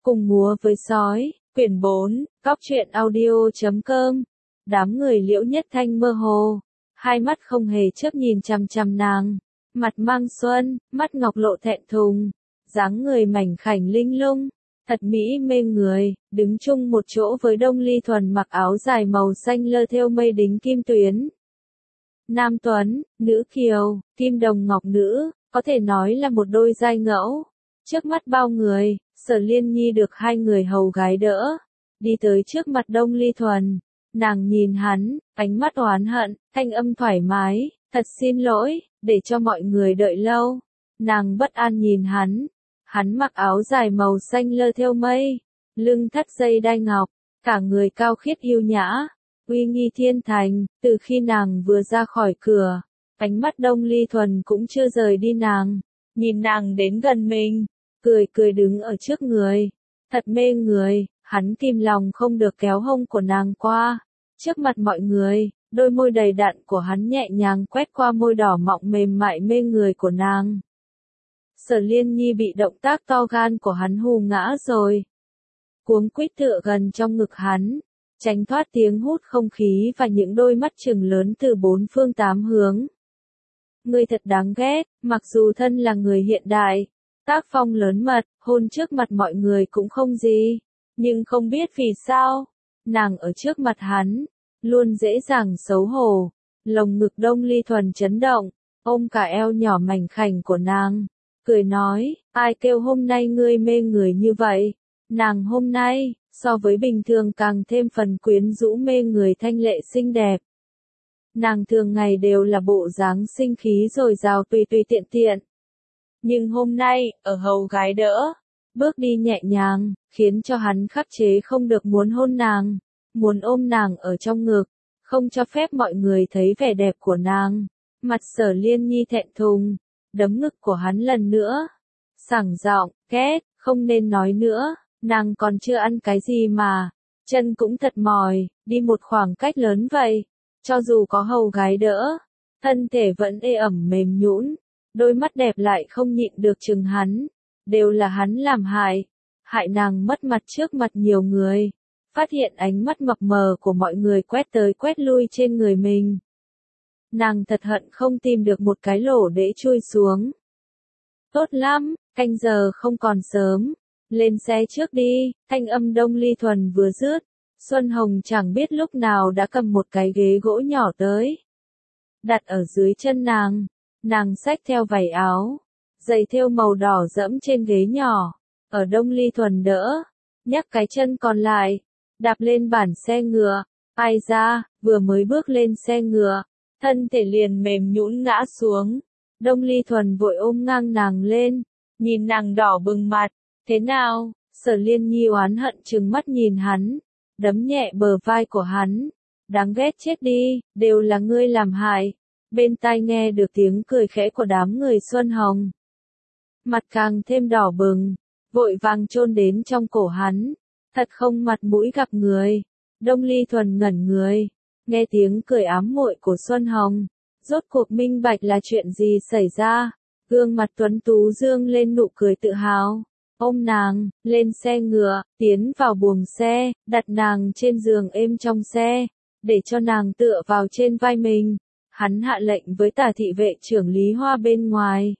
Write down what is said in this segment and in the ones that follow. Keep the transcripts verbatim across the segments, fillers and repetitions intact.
Cùng múa với sói, quyển bốn, góc truyện audio chấm com. Đám người Liễu Nhất Thanh mơ hồ, hai mắt không hề chớp nhìn chằm chằm nàng, mặt mang xuân, mắt ngọc lộ thẹn thùng, dáng người mảnh khảnh linh lung, thật mỹ mê người, đứng chung một chỗ với Đông Ly Thuần mặc áo dài màu xanh lơ thêu mây đính kim tuyến. Nam Tuấn, nữ kiều, kim đồng ngọc nữ, có thể nói là một đôi giai ngẫu. Trước mắt bao người, Sở Liên Nhi được hai người hầu gái đỡ, đi tới trước mặt Đông Ly Thuần. Nàng nhìn hắn, ánh mắt oán hận, thanh âm thoải mái, thật xin lỗi, để cho mọi người đợi lâu. Nàng bất an nhìn hắn, hắn mặc áo dài màu xanh lơ thêu mây, lưng thắt dây đai ngọc, cả người cao khiết yêu nhã, uy nghi thiên thành. Từ khi nàng vừa ra khỏi cửa, ánh mắt Đông Ly Thuần cũng chưa rời đi nàng, nhìn nàng đến gần mình, cười cười đứng ở trước người, thật mê người. Hắn kìm lòng không được kéo hông của nàng qua. Trước mặt mọi người, đôi môi đầy đặn của hắn nhẹ nhàng quét qua môi đỏ mọng mềm mại mê người của nàng. Sở Liên Nhi bị động tác to gan của hắn hù ngã rồi. Cuống quýt tựa gần trong ngực hắn, tránh thoát tiếng hút không khí và những đôi mắt trừng lớn từ bốn phương tám hướng. Ngươi thật đáng ghét, mặc dù thân là người hiện đại, tác phong lớn mật, hôn trước mặt mọi người cũng không gì. Nhưng không biết vì sao, nàng ở trước mặt hắn, luôn dễ dàng xấu hổ. Lồng ngực Đông Ly Thuần chấn động, ôm cả eo nhỏ mảnh khảnh của nàng, cười nói, ai kêu hôm nay ngươi mê người như vậy. Nàng hôm nay, so với bình thường càng thêm phần quyến rũ mê người thanh lệ xinh đẹp. Nàng thường ngày đều là bộ dáng sinh khí dồi dào tùy tùy tiện tiện. Nhưng hôm nay, ở hầu gái đỡ, bước đi nhẹ nhàng, khiến cho hắn khắc chế không được muốn hôn nàng, muốn ôm nàng ở trong ngực, không cho phép mọi người thấy vẻ đẹp của nàng. Mặt Sở Liên Nhi thẹn thùng, đấm ngực của hắn lần nữa, sảng giọng, ghét, không nên nói nữa, nàng còn chưa ăn cái gì mà, chân cũng thật mỏi, đi một khoảng cách lớn vậy, cho dù có hầu gái đỡ, thân thể vẫn ê ẩm mềm nhũn, đôi mắt đẹp lại không nhịn được chừng hắn. Đều là hắn làm hại, hại nàng mất mặt trước mặt nhiều người, phát hiện ánh mắt mập mờ của mọi người quét tới quét lui trên người mình. Nàng thật hận không tìm được một cái lỗ để chui xuống. Tốt lắm, canh giờ không còn sớm, lên xe trước đi. Thanh âm Đông Ly Thuần vừa dứt, Xuân Hồng chẳng biết lúc nào đã cầm một cái ghế gỗ nhỏ tới, đặt ở dưới chân nàng, nàng xách theo vải áo, giày thêu màu đỏ dẫm trên ghế nhỏ, ở Đông Ly Thuần đỡ, nhắc cái chân còn lại, đạp lên bản xe ngựa. Ai ra, vừa mới bước lên xe ngựa, thân thể liền mềm nhũn ngã xuống. Đông Ly Thuần vội ôm ngang nàng lên, nhìn nàng đỏ bừng mặt, thế nào? Sở Liên Nhi oán hận trừng mắt nhìn hắn, đấm nhẹ bờ vai của hắn, đáng ghét chết đi, đều là ngươi làm hại. Bên tai nghe được tiếng cười khẽ của đám người Xuân Hồng, mặt càng thêm đỏ bừng, vội vàng chôn đến trong cổ hắn, thật không mặt mũi gặp người. Đông Ly Thuần ngẩn người, nghe tiếng cười ám muội của Xuân Hồng, rốt cuộc minh bạch là chuyện gì xảy ra, gương mặt tuấn tú dương lên nụ cười tự hào, ôm nàng, lên xe ngựa, tiến vào buồng xe, đặt nàng trên giường êm trong xe, để cho nàng tựa vào trên vai mình. Hắn hạ lệnh với Tả thị vệ trưởng Lý Hoa bên ngoài.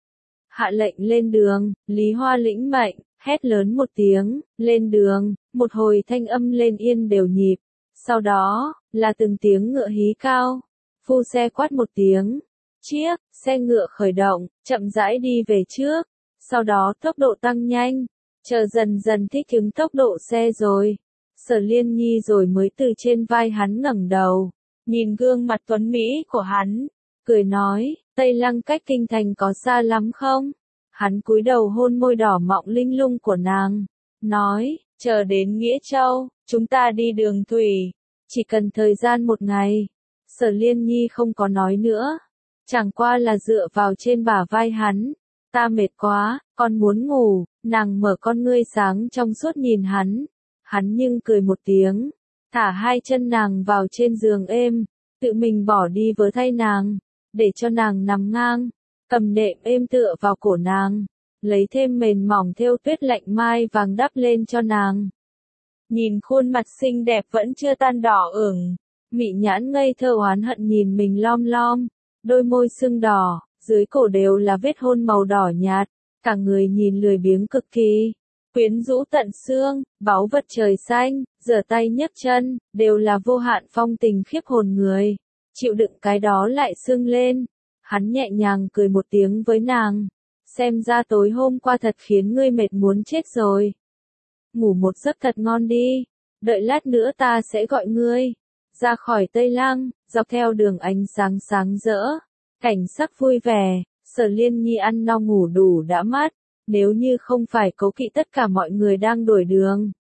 Hạ lệnh lên đường, Lý Hoa lĩnh mệnh, hét lớn một tiếng, lên đường, một hồi thanh âm lên yên đều nhịp, sau đó, là từng tiếng ngựa hí cao, phu xe quát một tiếng, chiếc, xe ngựa khởi động, chậm rãi đi về trước, sau đó tốc độ tăng nhanh, chờ dần dần thích ứng tốc độ xe rồi, Sở Liên Nhi rồi mới từ trên vai hắn ngẩng đầu, nhìn gương mặt tuấn mỹ của hắn, cười nói, Tây Lăng cách kinh thành có xa lắm không? Hắn cúi đầu hôn môi đỏ mọng linh lung của nàng, nói, chờ đến Nghĩa Châu, chúng ta đi đường thủy, chỉ cần thời gian một ngày. Sở Liên Nhi không có nói nữa, chẳng qua là dựa vào trên bả vai hắn, ta mệt quá, con muốn ngủ. Nàng mở con ngươi sáng trong suốt nhìn hắn, hắn nhưng cười một tiếng, thả hai chân nàng vào trên giường êm, tự mình bỏ đi với thay nàng, để cho nàng nằm ngang, cầm nệm êm tựa vào cổ nàng, lấy thêm mền mỏng thêu tuyết lạnh mai vàng đắp lên cho nàng. Nhìn khuôn mặt xinh đẹp vẫn chưa tan đỏ ửng, Mị Nhãn ngây thơ oán hận nhìn mình lom lom, đôi môi sưng đỏ, dưới cổ đều là vết hôn màu đỏ nhạt, cả người nhìn lười biếng cực kỳ, quyến rũ tận xương, báu vật trời xanh, giở tay nhấc chân, đều là vô hạn phong tình khiếp hồn người, chịu đựng cái đó lại sưng lên. Hắn nhẹ nhàng cười một tiếng với nàng, xem ra tối hôm qua thật khiến ngươi mệt muốn chết rồi. Ngủ một giấc thật ngon đi, đợi lát nữa ta sẽ gọi ngươi. Ra khỏi Tây Lăng, dọc theo đường ánh sáng sáng rỡ, cảnh sắc vui vẻ, Sở Liên Nhi ăn no ngủ đủ đã mát, nếu như không phải cố kỵ tất cả mọi người đang đuổi đường.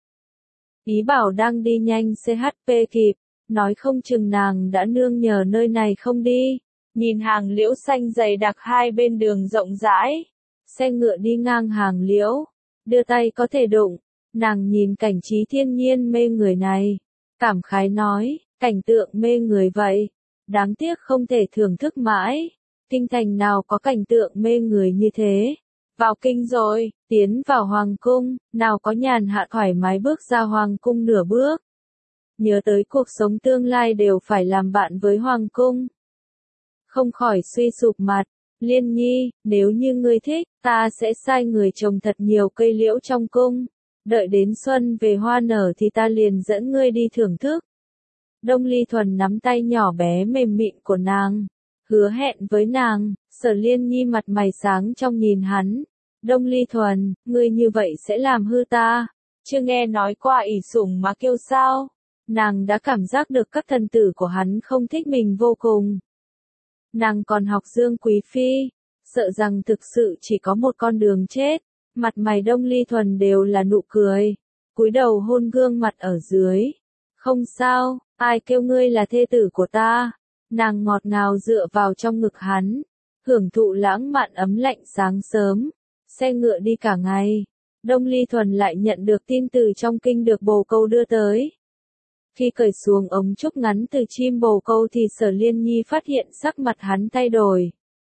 Ý bảo đang đi nhanh xê hát pê kịp, nói không chừng nàng đã nương nhờ nơi này không đi. Nhìn hàng liễu xanh dày đặc hai bên đường rộng rãi, xe ngựa đi ngang hàng liễu, đưa tay có thể đụng, nàng nhìn cảnh trí thiên nhiên mê người này, cảm khái nói, cảnh tượng mê người vậy, đáng tiếc không thể thưởng thức mãi, kinh thành nào có cảnh tượng mê người như thế. Vào kinh rồi, tiến vào hoàng cung, nào có nhàn hạ thoải mái bước ra hoàng cung nửa bước. Nhớ tới cuộc sống tương lai đều phải làm bạn với hoàng cung. Không khỏi suy sụp mặt, Liên Nhi, nếu như ngươi thích, ta sẽ sai người trồng thật nhiều cây liễu trong cung, đợi đến xuân về hoa nở thì ta liền dẫn ngươi đi thưởng thức. Đông Ly Thuần nắm tay nhỏ bé mềm mịn của nàng, hứa hẹn với nàng. Sở Liên Nhi mặt mày sáng trong nhìn hắn, Đông Ly Thuần, ngươi như vậy sẽ làm hư ta, chưa nghe nói qua ỷ sủng mà kêu sao, nàng đã cảm giác được các thần tử của hắn không thích mình vô cùng. Nàng còn học Dương Quý Phi, sợ rằng thực sự chỉ có một con đường chết, mặt mày Đông Ly Thuần đều là nụ cười, cúi đầu hôn gương mặt ở dưới. Không sao, ai kêu ngươi là thê tử của ta, nàng ngọt ngào dựa vào trong ngực hắn, hưởng thụ lãng mạn ấm lạnh sáng sớm, xe ngựa đi cả ngày. Đông Ly Thuần lại nhận được tin từ trong kinh được bồ câu đưa tới. Khi cởi xuống ống trúc ngắn từ chim bồ câu thì Sở Liên Nhi phát hiện sắc mặt hắn thay đổi.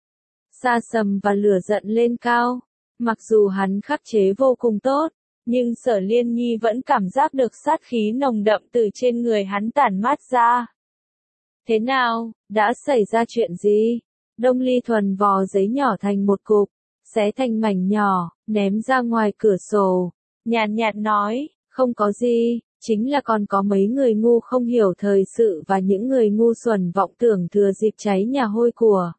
Sa sầm và lửa giận lên cao, mặc dù hắn khắc chế vô cùng tốt, nhưng Sở Liên Nhi vẫn cảm giác được sát khí nồng đậm từ trên người hắn tản mát ra. Thế nào, đã xảy ra chuyện gì? Đông Ly Thuần vò giấy nhỏ thành một cục, xé thành mảnh nhỏ, ném ra ngoài cửa sổ, nhàn nhạt nói, không có gì, chính là còn có mấy người ngu không hiểu thời sự và những người ngu xuẩn vọng tưởng thừa dịp cháy nhà hôi của.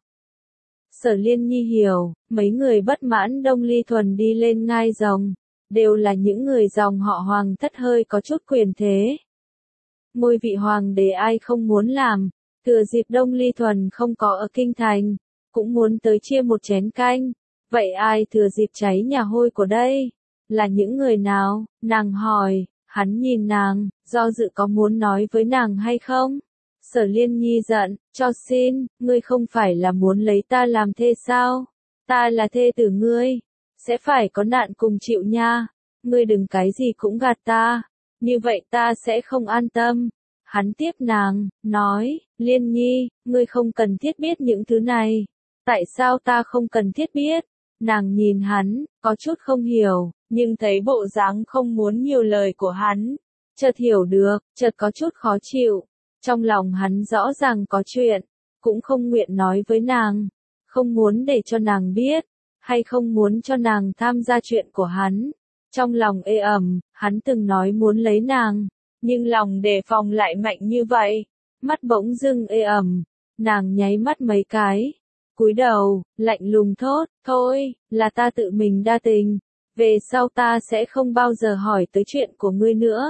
Sở Liên Nhi hiểu, mấy người bất mãn Đông Ly Thuần đi lên ngai rồng, đều là những người dòng họ Hoàng thất hơi có chút quyền thế. Ngôi vị hoàng đế ai không muốn làm, thừa dịp Đông Ly Thuần không có ở kinh thành, cũng muốn tới chia một chén canh, vậy ai thừa dịp cháy nhà hôi của đây? Là những người nào? Nàng hỏi, hắn nhìn nàng, do dự có muốn nói với nàng hay không? Sở Liên Nhi giận, cho xin, ngươi không phải là muốn lấy ta làm thê sao? Ta là thê tử ngươi, sẽ phải có nạn cùng chịu nha, ngươi đừng cái gì cũng gạt ta, như vậy ta sẽ không an tâm. Hắn tiếp nàng, nói, Liên Nhi, ngươi không cần thiết biết những thứ này. Tại sao ta không cần thiết biết? Nàng nhìn hắn, có chút không hiểu, nhưng thấy bộ dáng không muốn nhiều lời của hắn. Chợt hiểu được, chợt có chút khó chịu. Trong lòng hắn rõ ràng có chuyện, cũng không nguyện nói với nàng. Không muốn để cho nàng biết, hay không muốn cho nàng tham gia chuyện của hắn. Trong lòng ê ẩm, hắn từng nói muốn lấy nàng, nhưng lòng đề phòng lại mạnh như vậy. Mắt bỗng dưng ê ẩm, nàng nháy mắt mấy cái. Cúi đầu, lạnh lùng thốt, thôi, là ta tự mình đa tình, về sau ta sẽ không bao giờ hỏi tới chuyện của ngươi nữa.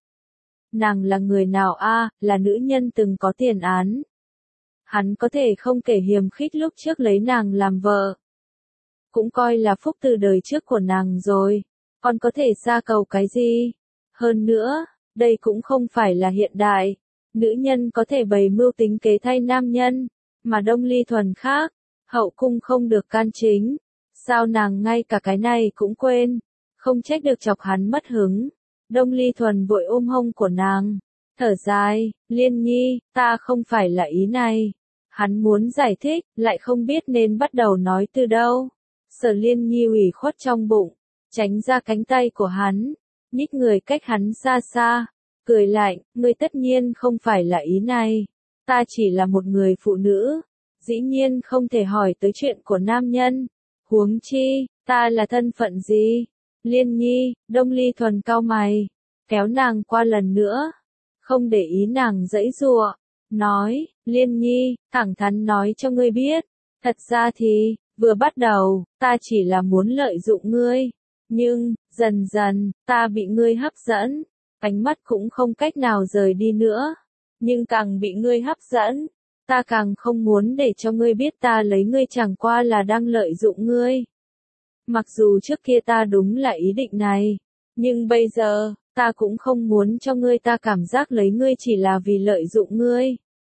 Nàng là người nào a? Là nữ nhân từng có tiền án. Hắn có thể không kể hiềm khích lúc trước lấy nàng làm vợ. Cũng coi là phúc từ đời trước của nàng rồi, còn có thể xa cầu cái gì? Hơn nữa, đây cũng không phải là hiện đại, nữ nhân có thể bày mưu tính kế thay nam nhân, mà Đông Ly Thuần khác. Hậu cung không được can chính, sao nàng ngay cả cái này cũng quên, không trách được chọc hắn mất hứng. Đông Ly Thuần vội ôm hông của nàng, thở dài, Liên Nhi, ta không phải là ý này. Hắn muốn giải thích, lại không biết nên bắt đầu nói từ đâu. Sở Liên Nhi ủy khuất trong bụng, tránh ra cánh tay của hắn, nhích người cách hắn xa xa, cười lạnh, ngươi tất nhiên không phải là ý này, ta chỉ là một người phụ nữ, dĩ nhiên không thể hỏi tới chuyện của nam nhân, huống chi, ta là thân phận gì? Liên Nhi, Đông Ly Thuần cau mày, kéo nàng qua lần nữa, không để ý nàng giãy giụa, nói, Liên Nhi, thẳng thắn nói cho ngươi biết, thật ra thì, vừa bắt đầu, ta chỉ là muốn lợi dụng ngươi, nhưng, dần dần, ta bị ngươi hấp dẫn, ánh mắt cũng không cách nào rời đi nữa, nhưng càng bị ngươi hấp dẫn, ta càng không muốn để cho ngươi biết ta lấy ngươi chẳng qua là đang lợi dụng ngươi. Mặc dù trước kia ta đúng là ý định này, nhưng bây giờ, ta cũng không muốn cho ngươi ta cảm giác lấy ngươi chỉ là vì lợi dụng ngươi.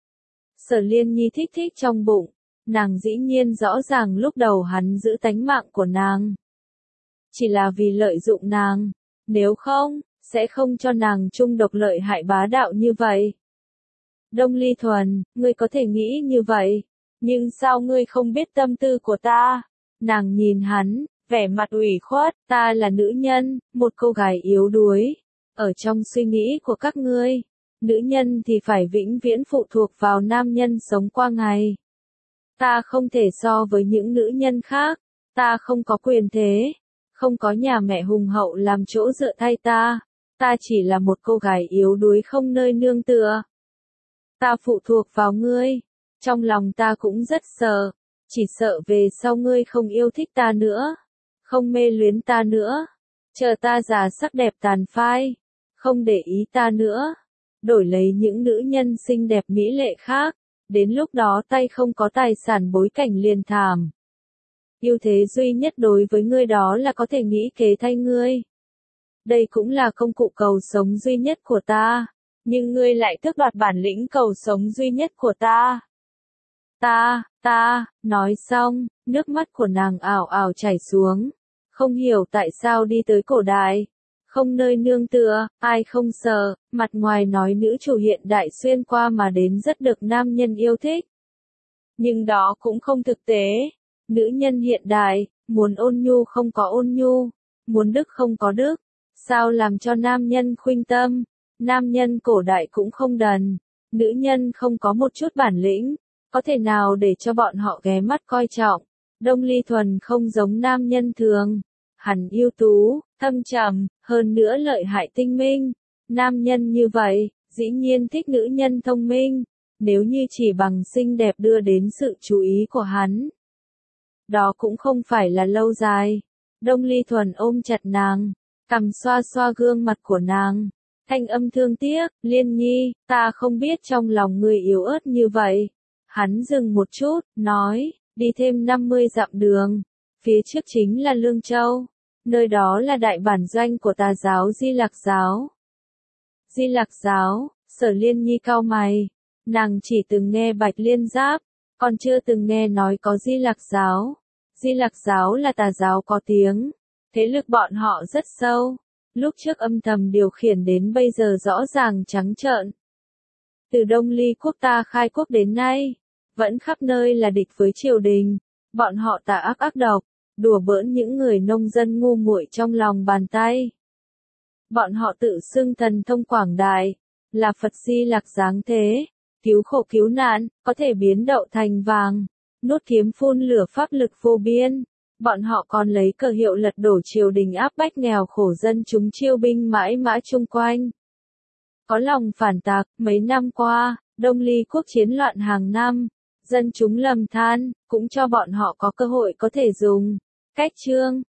Sở Liên Nhi thích thích trong bụng, nàng dĩ nhiên rõ ràng lúc đầu hắn giữ tánh mạng của nàng. Chỉ là vì lợi dụng nàng, nếu không, sẽ không cho nàng chung độc lợi hại bá đạo như vậy. Đông Ly Thuần, ngươi có thể nghĩ như vậy, nhưng sao ngươi không biết tâm tư của ta? Nàng nhìn hắn, vẻ mặt ủy khuất, ta là nữ nhân, một cô gái yếu đuối. Ở trong suy nghĩ của các ngươi, nữ nhân thì phải vĩnh viễn phụ thuộc vào nam nhân sống qua ngày. Ta không thể so với những nữ nhân khác, ta không có quyền thế, không có nhà mẹ hùng hậu làm chỗ dựa thay ta, ta chỉ là một cô gái yếu đuối không nơi nương tựa. Ta phụ thuộc vào ngươi, trong lòng ta cũng rất sợ, chỉ sợ về sau ngươi không yêu thích ta nữa, không mê luyến ta nữa, chờ ta già sắc đẹp tàn phai, không để ý ta nữa, đổi lấy những nữ nhân xinh đẹp mỹ lệ khác, đến lúc đó tay không có tài sản bối cảnh liền thảm. Ưu thế duy nhất đối với ngươi đó là có thể nghĩ kế thay ngươi. Đây cũng là công cụ cầu sống duy nhất của ta, nhưng ngươi lại tước đoạt bản lĩnh cầu sống duy nhất của ta. Ta, ta, nói xong, nước mắt của nàng ảo ảo chảy xuống, không hiểu tại sao đi tới cổ đại, không nơi nương tựa, ai không sợ, mặt ngoài nói nữ chủ hiện đại xuyên qua mà đến rất được nam nhân yêu thích. Nhưng đó cũng không thực tế, nữ nhân hiện đại, muốn ôn nhu không có ôn nhu, muốn đức không có đức, sao làm cho nam nhân khuynh tâm, nam nhân cổ đại cũng không đần, nữ nhân không có một chút bản lĩnh, có thể nào để cho bọn họ ghé mắt coi trọng. Đông Ly Thuần không giống nam nhân thường, hắn ưu tú, thâm trầm, hơn nữa lợi hại tinh minh. Nam nhân như vậy, dĩ nhiên thích nữ nhân thông minh, nếu như chỉ bằng xinh đẹp đưa đến sự chú ý của hắn. Đó cũng không phải là lâu dài. Đông Ly Thuần ôm chặt nàng, cằm xoa xoa gương mặt của nàng, thanh âm thương tiếc, Liên Nhi, ta không biết trong lòng người yếu ớt như vậy. Hắn dừng một chút, nói, đi thêm năm mươi dặm đường, phía trước chính là Lương Châu, nơi đó là đại bản doanh của tà giáo Di Lặc giáo. Di Lặc giáo, Sở Liên Nhi cau mày, nàng chỉ từng nghe Bạch Liên Giáp, còn chưa từng nghe nói có Di Lặc giáo. Di Lặc giáo là tà giáo có tiếng, thế lực bọn họ rất sâu, lúc trước âm thầm điều khiển đến bây giờ rõ ràng trắng trợn. Từ Đông Ly quốc ta khai quốc đến nay, vẫn khắp nơi là địch với triều đình, bọn họ tà ác ác độc, đùa bỡn những người nông dân ngu muội trong lòng bàn tay. Bọn họ tự xưng thần thông quảng đại, là Phật Di Lặc giáng thế, cứu khổ cứu nạn, có thể biến đậu thành vàng, nuốt kiếm phun lửa pháp lực vô biên. Bọn họ còn lấy cờ hiệu lật đổ triều đình áp bách nghèo khổ dân chúng chiêu binh mãi mã chung quanh. Có lòng phản tạc, mấy năm qua, Đông Ly quốc chiến loạn hàng năm, dân chúng lầm than, cũng cho bọn họ có cơ hội có thể dùng cách trương,